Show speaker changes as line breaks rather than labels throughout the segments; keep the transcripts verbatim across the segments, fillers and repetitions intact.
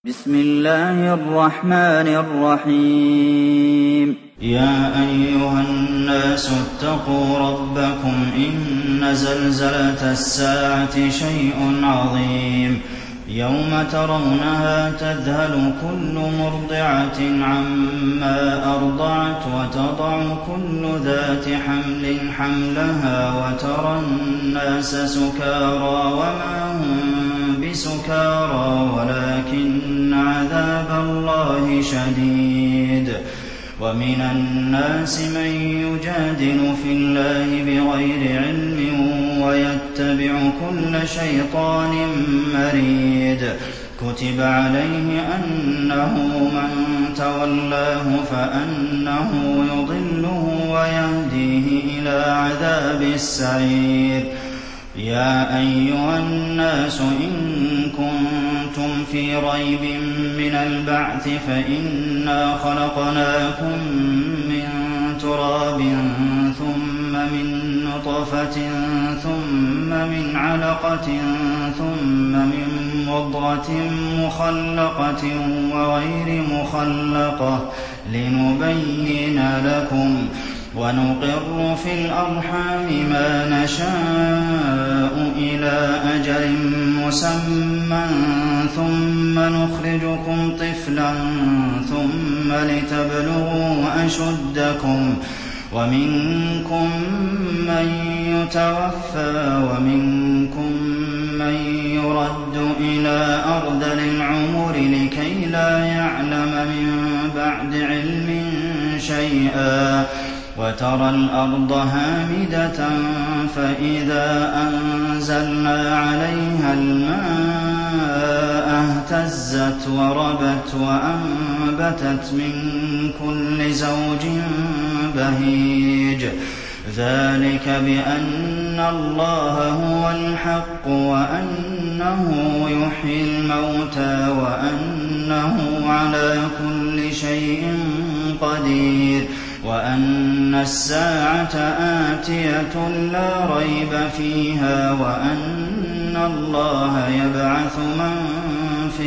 بسم الله الرحمن الرحيم
يا أيها الناس اتقوا ربكم إن زلزلة الساعة شيء عظيم يوم ترونها تذهل كل مرضعة عما أرضعت وتضع كل ذات حمل حملها وترى الناس سكارى وما هم بسكارى ولكن عذاب الله شديد ومن الناس من يجادل في الله بغير علم ويتبع كل شيطان مريد كتب عليه أنه من تولاه فأنه يضله ويهديه إلى عذاب السعير يا أيها الناس إن كنتم في ريب من البعث فإنا خلقناكم من تراب ثم من نطفة ثم من علقة ثم من مضغة مخلقة وغير مخلقة لنبين لكم ونقر في الأرحام ما نشاء إلى أجل مسمى ثم نخرجكم طفلا ثم لتبلغوا أشدكم ومنكم من يتوفى ومنكم من يرد إلى أرذل العمر لكي لا يعلم من بعد علم شيئا وترى الأرض هامدة فإذا أنزلنا عليها الماء اهتزت وربت وأنبتت من كل زوج بهيج ذلك بأن الله هو الحق وأنه يحيي الموتى وأنه على كل شيء قدير وأن الساعة آتية لا ريب فيها وأن الله يبعث من في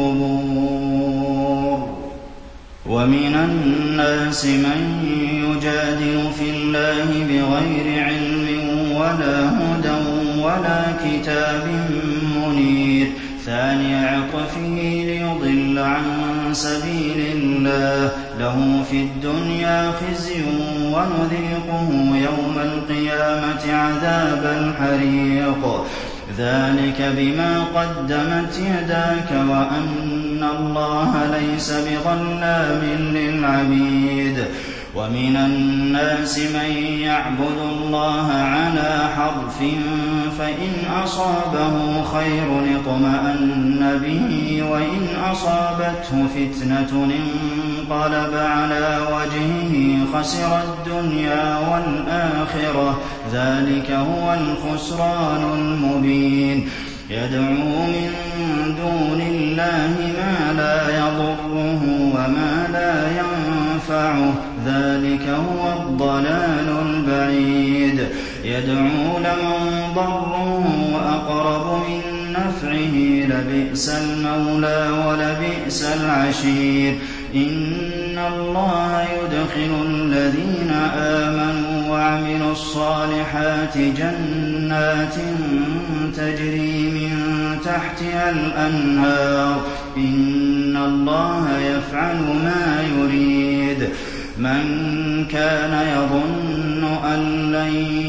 القبور ومن الناس من يجادل في الله بغير علم ولا هدى ولا كتاب منير ثاني عطفه ليضل عن سبيل الله له في الدنيا خزي ونذيقه يوم القيامة عذاب الحريق ذلك بما قدمت يداك وأن الله ليس بظلام للعبيد ومن الناس من يعبد الله على حرف فإن أصابه خير اطمأن به وإن أصابته فتنة انقلب على وجهه خسر الدنيا والآخرة ذلك هو الخسران المبين يدعو من دون الله ما لا يضره وما لا ينفعه ذلك هو الضلال البعيد يدعو لمن ضره وأقرب من نفعه لبئس المولى ولبئس العشير إن الله يدخل الذين آمنوا وعملوا الصالحات جنات تجري من تحتها الأنهار إن الله يفعل ما يريد من كان يظن أن لن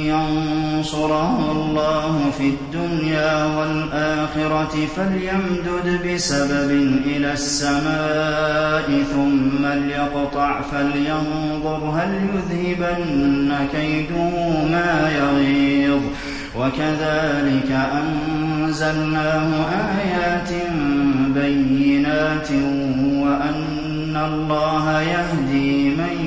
ينصره الله في الدنيا والآخرة فليمدد بسبب إلى السماء ثم ليقطع فلينظر هل يذهبن كيده ما يغيظ وكذلك أنزلناه آيات بينات وأن الله يهدي من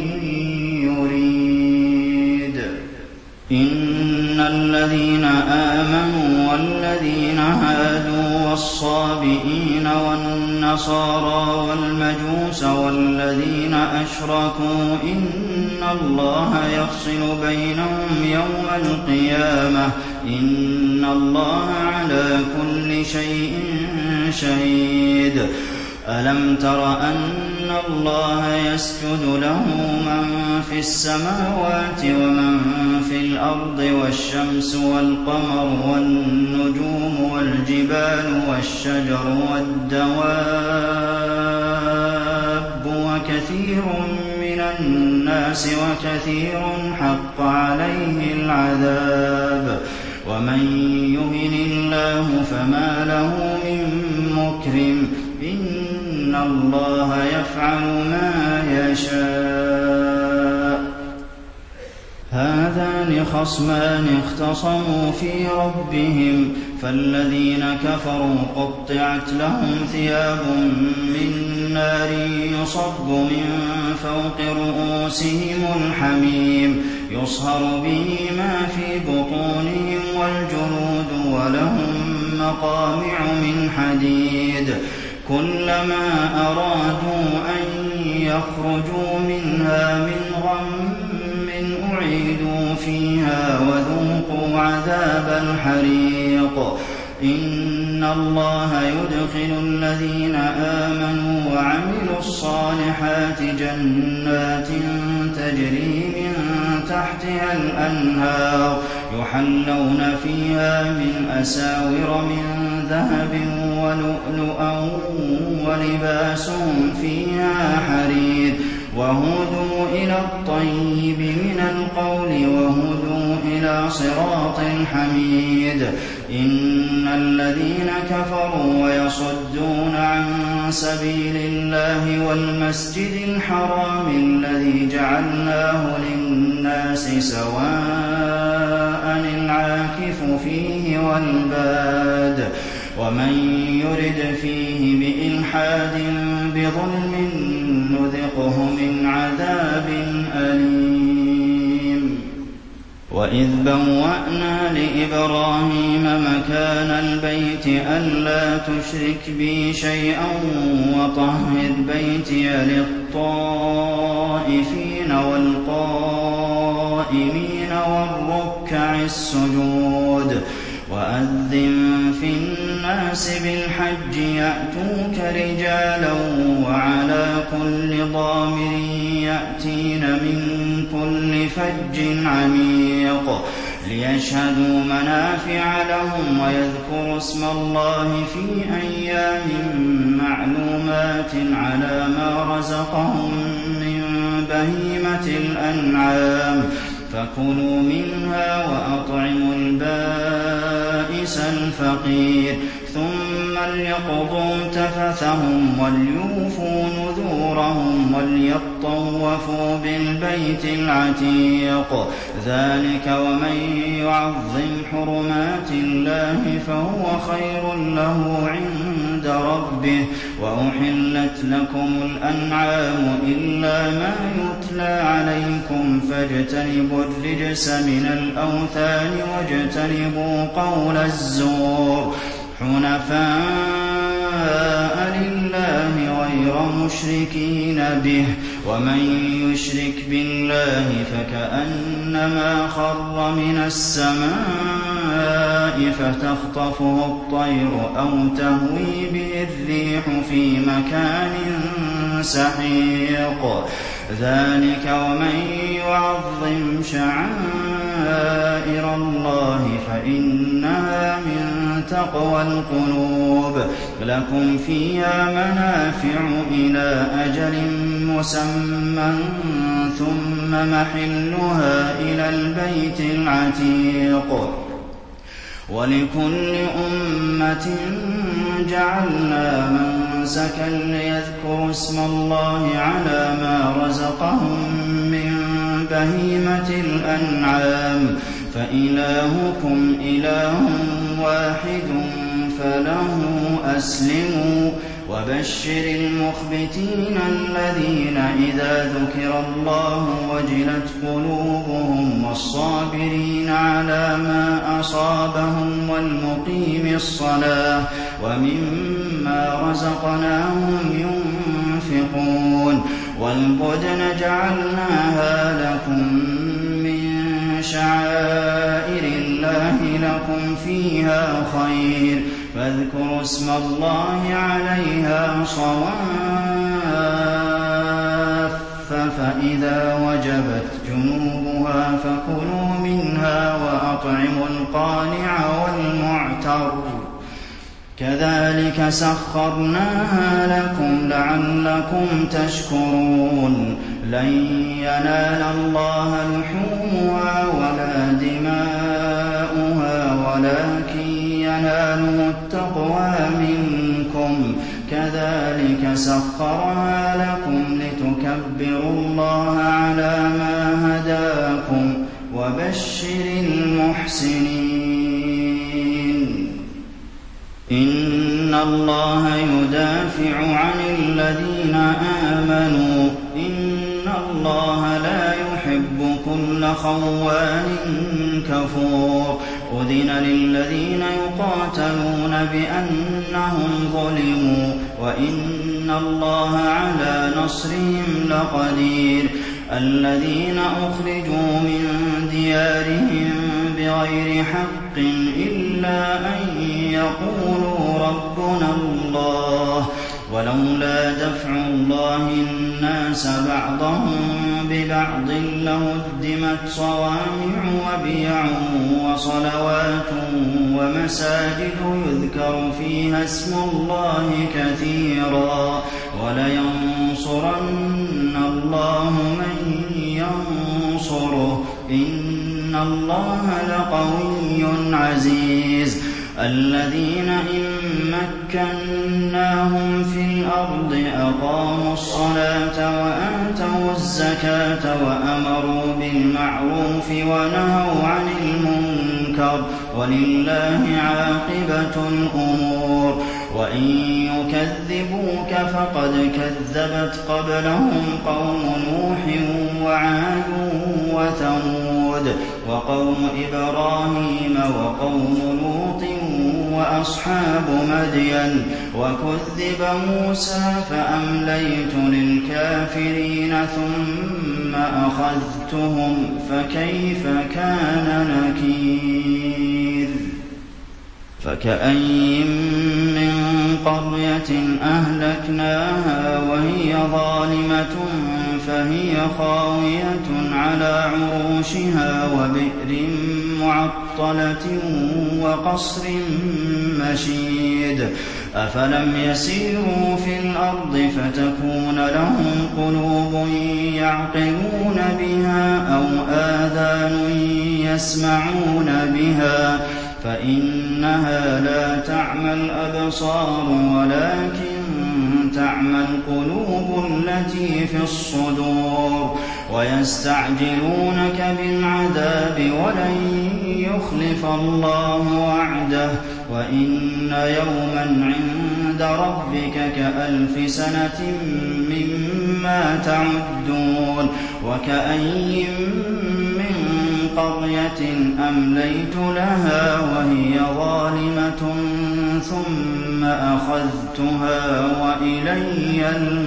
يريد إن الذين آمنوا والذين هادوا والصابئين والنصارى والمجوس والذين أشركوا إن الله يفصل بينهم يوم القيامة إن الله على كل شيء شهيد أَلَمْ تَرَ أَنَّ اللَّهَ يَسْجُدُ لَهُ مَن فِي السَّمَاوَاتِ وَمَن فِي الْأَرْضِ وَالشَّمْسُ وَالْقَمَرُ وَالنُّجُومُ وَالْجِبَالُ وَالشَّجَرُ وَالدَّوَابُّ وَكَثِيرٌ مِّنَ النَّاسِ وَكَثِيرٌ حَقَّ عَلَيْهِ الْعَذَابُ وَمَن يُهِنِ اللَّهُ فَمَا لَهُ مِن مُّكْرِمٍ إِنَّ اللَّهَ يَفْعَلُ مَا يَشَاءُ هَٰذَانِ خَصْمَانِ اخْتَصَمُوا فِي رَبِّهِمْ فَالَّذِينَ كَفَرُوا قُطِّعَتْ لَهُمْ ثِيَابٌ مِّن نَّارٍ يُصَبُّ مِن فَوْقِ رُءُوسِهِمُ الْحَمِيمُ يُصْهَرُ بِهِ مَا فِي بُطُونِهِمْ وَالْجُلُودُ وَلَهُم مَّقَامِعُ مِنْ حَدِيدٍ كُلَّمَا أَرَادُوا أَن يَخْرُجُوا مِنْهَا مِنْ غَمٍّ أُعِيدُوا فِيهَا وَذُوقُوا عَذَابَ الْحَرِيقِ إِنَّ اللَّهَ يُدْخِلُ الَّذِينَ آمَنُوا وَعَمِلُوا الصَّالِحَاتِ جَنَّاتٍ تَجْرِي مِن تَحْتِهَا الْأَنْهَارُ يُحَلَّوْنَ فِيهَا مِنْ أَسَاوِرَ مِن ذَهَبٍ وَلُؤْلُؤًا وَلِبَاسُهُمْ فِيهَا حَرِيرٌ وَهُدُوا إِلَى الطَّيِّبِ مِنَ الْقَوْلِ وَهُدُوا إِلَىٰ صِرَاطِ الْحَمِيدِ إِنَّ الَّذِينَ كَفَرُوا وَيَصُدُّونَ عَن سَبِيلِ اللَّهِ وَالْمَسْجِدِ الْحَرَامِ الَّذِي جَعَلْنَاهُ لِلنَّاسِ سَوَاءً الْعَاكِفُ فِيهِ وَالْبَادِ وَمَن يُرِدْ فِيهِ بِإِلْحَادٍ بِظُلْمٍ نُّذِقْهُ مِنْ عَذَابٍ أَلِيمٍ وَإِذْ بَوَّأْنَا لِإِبْرَاهِيمَ مَكَانَ الْبَيْتِ أَلَّا تُشْرِكْ بِي شَيْئًا وَطَهِّرْ بَيْتِيَ لِلطَّائِفِينَ وَالْقَائِمِينَ وَالرُّكَّعِ السُّجُودِ وَأَذِّن فِي النَّاسِ بِالْحَجِّ يَأْتُوكَ رِجَالًا وَعَلَىٰ كُلِّ ضَامِرٍ يَأْتِينَ مِن كُلِّ فَجٍّ عَمِيقٍ لِيَشْهَدُوا مَنَافِعَ لَهُمْ وَيَذْكُرُوا اسْمَ اللَّهِ فِي أَيَّامٍ مَّعْلُومَاتٍ عَلَىٰ مَا رَزَقَهُم مِّن بَهِيمَةِ الْأَنْعَامِ فَكُلُوا مِنْهَا وَأَطْعِمُوا الْبَائِسَ الْفَقِيرَ ثُمَّ لْيَقْضُوا تَفَثَهُمْ وَلْيُوفُوا نُذُورَهُمْ وَلْيَطَّوَّفُوا بِالْبَيْتِ الْعَتِيقِ ذَٰلِكَ وَمَن يُعَظِّمْ حُرُمَاتِ اللَّهِ فَهُوَ خَيْرٌ لَّهُ عِندَ رَبِّهِ وَأُحِلَّتْ لَكُمُ الْأَنْعَامُ إِلَّا مَا يُتْلَىٰ عَلَيْكُمْ فَاجْتَنِبُوا الرِّجْسَ مِنَ الْأَوْثَانِ وَاجْتَنِبُوا قَوْلَ الزُّورِ حُنَفَاءَ لِلَّهِ غَيْرَ مُشْرِكِينَ بِهِ وَمَن يُشْرِكْ بِاللَّهِ فَكَأَنَّمَا خَرَّ مِنَ السَّمَاءِ فَتَخْطَفُهُ الطَّيْرُ أَوْ تَهْوِي بِهِ الرِّيحُ فِي مَكَانٍ سَحِيقٍ ذَٰلِكَ وَمَن يُعَظِّمْ شَعَائِرَ اللَّهِ فَإِنَّهَا مِن تَقْوَى الْقُلُوبِ لَكُمْ فِيهَا مَنَافِعُ إِلَىٰ أَجَلٍ مُّسَمًّى ثُمَّ مَحِلُّهَا إِلَى الْبَيْتِ الْعَتِيقِ وَلِكُلِّ أُمَّةٍ جَعَلْنَا مَنسَكًا لِّيَذْكُرُوا اسْمَ اللَّهِ عَلَىٰ مَا رَزَقَهُم مِّن بَهِيمَةِ الْأَنْعَامِ فَإِلَٰهُكُمْ إِلَٰهٌ وَاحِدٌ فَلَهُ أَسْلِمُوا وَبَشِّرِ الْمُخْبِتِينَ الَّذِينَ إِذَا ذُكِرَ اللَّهُ وَجِلَتْ قُلُوبُهُمْ وَالصَّابِرِينَ عَلَىٰ مَا أَصَابَهُمْ وَالْمُقِيمِي الصَّلَاةَ وَمِمَّا رَزَقْنَاهُمْ يُنفِقُونَ وَالْبُدْنَ جَعَلْنَاهَا لَكُم مِّن شَعَائِرِ اللَّهِ لَكُمْ فِيهَا خَيْرٌ فاذكروا اسم الله عليها صواف فإذا وجبت جنوبها فكلوا منها وأطعموا القانع والمعتر كذلك سخرناها لكم لعلكم تشكرون لن ينال الله لحومها ولا دماؤها ولكن يناله التقوى منكم كذلك سخرها لكم لتكبروا الله على ما هداكم وبشر المحسنين إن الله يدافع عن الذين آمنوا إن الله لا يحب كل خوان كفور أذن للذين يقاتلون بأنهم ظلموا وإن الله على نصرهم لقدير الذين أخرجوا من ديارهم بغير حق إلا أن يقولوا ربنا الله ولولا دفع الله الناس بعضهم ببعض لهدمت صوامع وبيع وصلوات ومساجد يذكر فيها اسم الله كثيرا ولينصرن الله من ينصره إن الله لقوي عزيز الذين إن مكناهم في الأرض أقاموا الصلاة وآتوا الزكاة وأمروا بالمعروف ونهوا عن المنكر ولله عاقبة الأمور وإن يكذبوك فقد كذبت قبلهم قوم نوح وعاد وثمود وقوم إبراهيم وقوم لوط وأصحاب مدين وكذب موسى فأمليت للكافرين ثم أخذتهم فكيف كان نكير فكأين من قرية أهلكناها وهي ظالمة فهي خاوية على عروشها وبئر معطلة وقصر مشيد أفلم يسيروا في الأرض فتكون لهم قلوب يعقلون بها أو آذان يسمعون بها فإنها لا تعمى الأبصار ولكن تعمى القلوب التي في الصدور ويستعجلونك بالعذاب ولن يخلف الله وعده وإن يوما عند ربك كألف سنة مما تعدون وكأي من قرية أمليت لها وهي ظالمة ثم أخذتها وإلي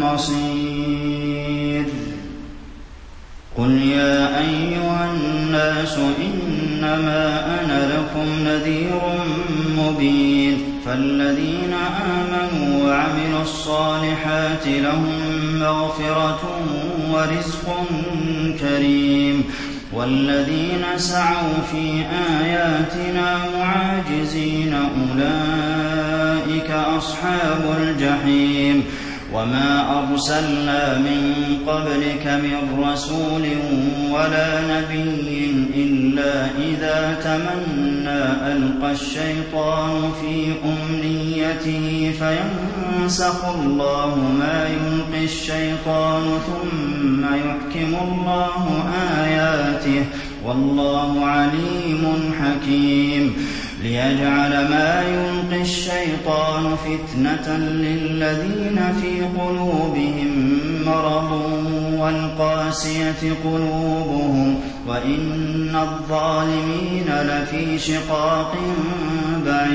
المصير قل يا أيها الناس إنما أنا لكم نذير مبين فالذين آمنوا وعملوا الصالحات لهم مغفرة ورزق كريم والذين سعوا في آياتنا معاجزين أولئك أصحاب الجحيم وما أرسلنا من قبلك من رسول ولا نبي إلا إذا تمنى ألقى الشيطان في أمنيته فينسخ الله ما يلقي الشيطان ثم يحكم الله آياته والله عليم حكيم ليجعل ما يلقي الشيطان فتنة للذين في قلوبهم مرض والقاسية قلوبهم وإن الظالمين لفي شقاق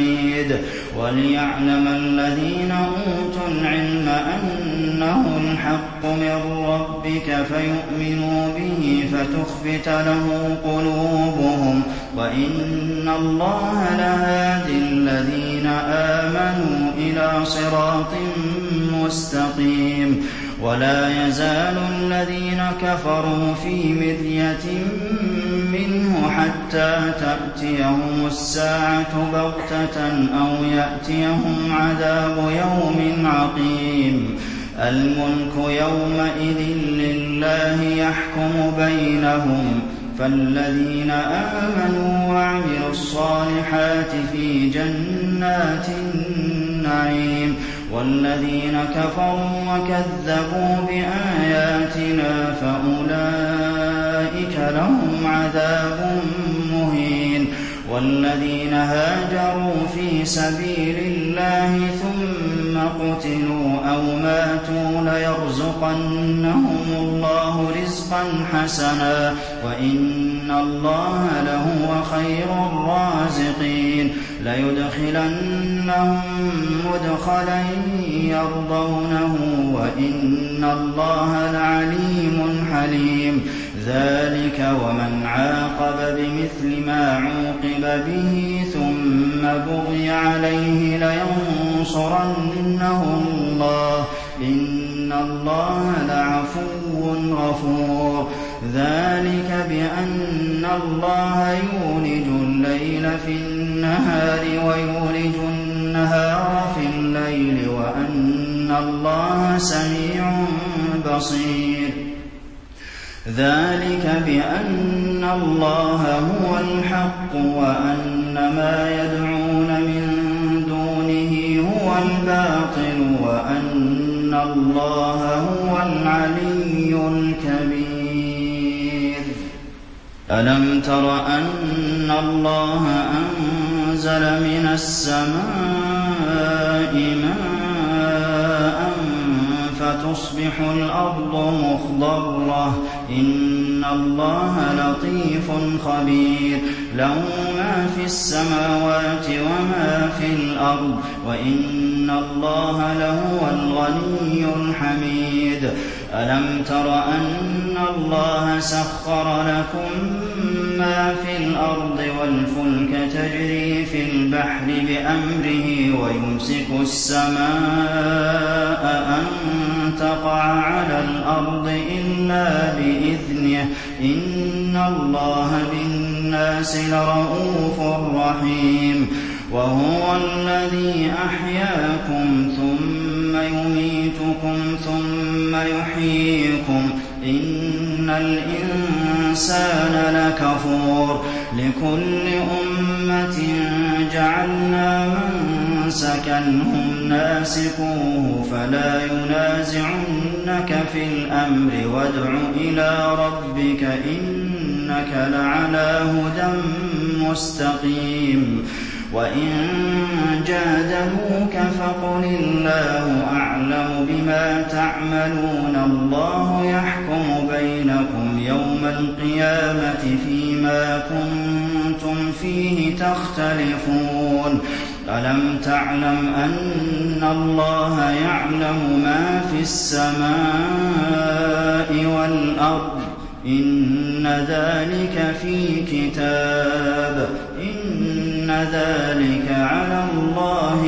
بعيد وليعلم الذين أوتوا العلم أنه الحق الْحَقُّ مِن رَّبِّكَ فَيُؤْمِنُوا بِهِ فَتُخْبِتَ لَهُ قُلُوبُهُمْ ۗ وَإِنَّ اللَّهَ لَهَادِي الَّذِينَ آمَنُوا إِلَىٰ صِرَاطٍ مُّسْتَقِيمٍ. وَلَا يَزَالُ الَّذِينَ كَفَرُوا فِي مِرْيَةٍ مِّنْهُ حَتَّىٰ تَأْتِيَهُمُ السَّاعَةُ بَغْتَةً أَوْ يَأْتِيَهُمْ عَذَابُ يَوْمٍ عَقِيمٍ. الْمُلْكُ يَوْمَئِذٍ لِّلَّهِ يَحْكُمُ بَيْنَهُمْ ۚ فَالَّذِينَ آمَنُوا وَعَمِلُوا الصَّالِحَاتِ فِي جَنَّاتِ النَّعِيمِ، وَالَّذِينَ كَفَرُوا وَكَذَّبُوا بِآيَاتِنَا فَأُولَٰئِكَ لَهُمْ عَذَابٌ مُّهِينٌ. وَالَّذِينَ هَاجَرُوا فِي سَبِيلِ اللَّهِ ثُمَّ قُتِلُوا أَوْ مَاتُوا لَيَرْزُقَنَّهُمُ اللَّهُ رِزْقًا حَسَنًا ۚ وَإِنَّ اللَّهَ لَهُوَ خَيْرُ الرَّازِقِينَ. لَيُدْخِلَنَّهُم مُّدْخَلًا يَرْضَوْنَهُ ۗ وَإِنَّ اللَّهَ لَعَلِيمٌ حَلِيمٌ. ذَٰلِكَ وَمَنْ عَاقَبَ بِمِثْلِ مَا عُوقِبَ بِهِ ثُمَّ بُغِيَ عَلَيْهِ لَيَنصُرَنَّهُ اللَّهُ ۗ إِنَّ اللَّهَ لَعَفُوٌّ غَفُورٌ. ذَٰلِكَ بِأَنَّ اللَّهَ يُولِجُ اللَّيْلَ في النَّهَارِ وَيُولِجُ النَّهَارَ في اللَّيْلِ وَأَنَّ اللَّهَ سَمِيعٌ بَصِيرٌ. ذَٰلِكَ بِأَنَّ اللَّهَ هُوَ الْحَقُّ وَأَنَّ مَا يَدْعُونَ مِن دُونِهِ هُوَ الْبَاطِلُ وَأَنَّ اللَّهَ هُوَ الْعَلِيُّ الْكَبِيرُ. أَلَمْ تَرَ أَنَّ اللَّهَ أَنزَلَ مِنَ السَّمَاءِ مَاءً فَتُصْبِحُ الْأَرْضُ مُخْضَرَّةً ۗ إِنَّ اللَّهَ لَطِيفٌ خَبِيرٌ. لَّهُ مَا فِي السَّمَاوَاتِ وَمَا فِي الْأَرْضِ ۗ وَإِنَّ اللَّهَ لَهُوَ الْغَنِيُّ الْحَمِيدُ. أَلَمْ تَرَ أَنَّ اللَّهَ سَخَّرَ لَكُم مَّا فِي الْأَرْضِ وَالْفُلْكَ تَجْرِي فِي الْبَحْرِ بِأَمْرِهِ وَيُمْسِكُ السَّمَاءَ أَن تَقَعَ عَلَى الْأَرْضِ إِلَّا بِإِذْنِهِ ۗ إِنَّ اللَّهَ بِالنَّاسِ لَرَءُوفٌ رَّحِيمٌ. وَهُوَ الَّذِي أَحْيَاكُمْ ثُمَّ يُمِيتُكُمْ ثُمَّ يُحْيِيكُمْ ۗ إِنَّ الْإِنسَانَ لَكَفُورٌ. لِكُلِّ أُمَّةٍ جَعَلْنَا مَنسَكًا هُمْ نَاسِكُوهُ فَلَا يُنَازِعُنَّكَ فِي الْأَمْرِ وَادْعُ إِلَىٰ رَبِّكَ إِنَّكَ لَعَلَىٰ هُدًى مُّسْتَقِيمٍ. وَإِن جَادَلُوكَ فَقُلِ اللَّهُ أَعْلَمُ بِمَا تَعْمَلُونَ ۖ اللَّهُ يَحْكُمُ بَيْنَكُمْ يَوْمَ الْقِيَامَةِ فِيمَا كُنتُمْ فِيهِ تَخْتَلِفُونَ. أَلَمْ تَعْلَمْ أَنَّ اللَّهَ يَعْلَمُ مَا فِي السَّمَاءِ وَالْأَرْضِ ۗ إِنَّ ذَٰلِكَ فِي كِتَابٍ ۚ إِنَّ ذَٰلِكَ عَلَى اللَّهِ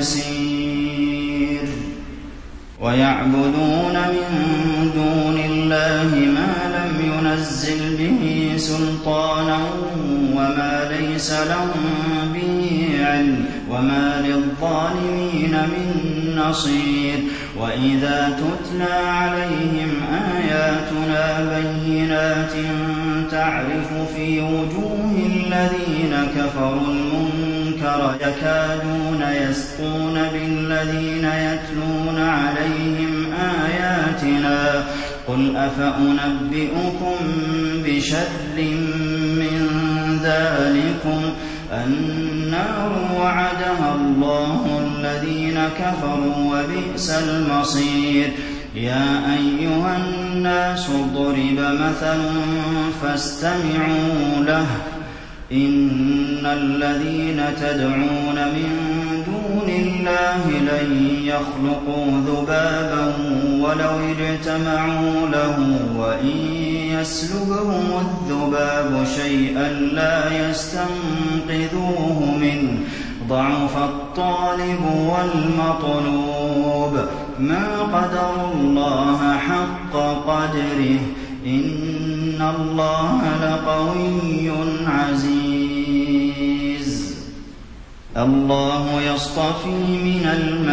يَسِيرٌ. وَيَعْبُدُونَ مِن دُونِ اللَّهِ مَا لَمْ يُنَزِّلْ بِهِ سُلْطَانًا وَمَا لَيْسَ لَهُم بِهِ عِلْمٌ ۗ وَمَا لِلظَّالِمِينَ مِن نَّصِيرٍ. وَإِذَا تُتْلَىٰ عَلَيْهِمْ آيَاتُنَا بَيِّنَاتٍ تَعْرِفُ فِي وُجُوهِ الَّذِينَ كَفَرُوا الْمُنكَرَ يَكَادُونَ يَسْطُونَ بِالَّذِينَ يَتْلُونَ عَلَيْهِمْ آيَاتِنَا ۗ قُلْ أَفَأُنَبِّئُكُم بِشَرٍّ مِّن ذَٰلِكُمُ ۗ النَّارُ وَعَدَهَا اللَّهُ الَّذِينَ كَفَرُوا ۖ وَبِئْسَ الْمَصِيرُ. يَا أَيُّهَا النَّاسُ ضُرِبَ مَثَلٌ فَاسْتَمِعُوا لَهُ ۚ إِنَّ الَّذِينَ تَدْعُونَ مِن دُونِ اللَّهِ لَن يَخْلُقُوا ذُبَابًا وَلَوِ اجْتَمَعُوا لَهُ وَإِن يَسْلُبْهُمُ الذُّبَابُ شَيْئًا لَّا يَسْتَنقِذُوهُ مِنْهُ ۚ ضَعُفَ الطَّالِبُ وَالْمَطْلُوبُ. مَا قَدَرُوا اللَّهَ حَقَّ قَدْرِهِ ۗ إِنَّ اللَّهَ لَقَوِيٌّ عَزِيزٌ. اللَّهُ يَصْطَفِي مِنَ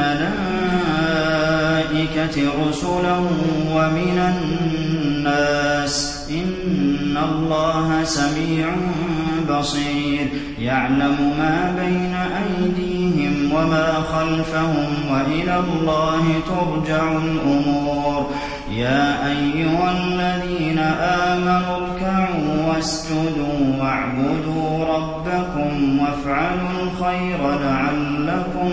الْمَلَائِكَةِ رُسُلًا وَمِنَ النَّاسِ ۚ إِنَّ اللَّهَ سَمِيعٌ بَصِيرٌ. يَعْلَمُ مَا بَيْنَ أَيْدِيهِمْ وَمَا خَلْفَهُمْ ۖ وَإِلَى اللَّهِ تُرْجَعُ الْأُمُورُ. يَا أَيُّهَا الَّذِينَ آمَنُوا ارْكَعُوا وَاسْجُدُوا وَاعْبُدُوا رَبَّكُمْ وَافْعَلُوا الْخَيْرَ لَعَلَّكُمْ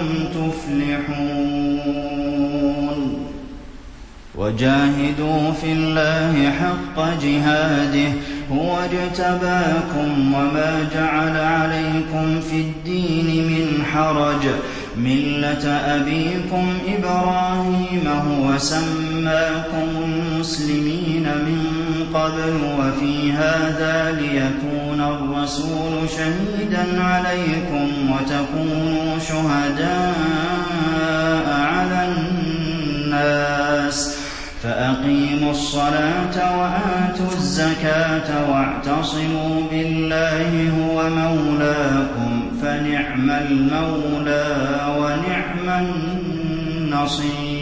تُفْلِحُونَ. وَجَاهِدُوا فِي اللَّهِ حَقَّ جِهَادِهِ ۚ هُوَ اجْتَبَاكُمْ وَمَا جَعَلَ عَلَيْكُمْ فِي الدِّينِ مِنْ حَرَجٍ ۚ مِّلَّةَ أَبِيكُمْ إِبْرَاهِيمَ هُوَ سَمَّاكُمُ الْمُسْلِمِينَ مِن قَبْلُ وَفِي هَٰذَا لِيَكُونَ الرَّسُولُ شَهِيدًا عَلَيْكُمْ وَتَكُونُوا شُهَدَاءَ عَلَى النَّاسِ. فَأَقِيمُوا الصَّلَاةَ وَآتُوا الزَّكَاةَ وَاعْتَصِمُوا بِاللَّهِ هُوَ مَوْلَاكُمْ ۖ فَنِعْمَ الْمَوْلَىٰ وَنِعْمَ النَّصِيرُ.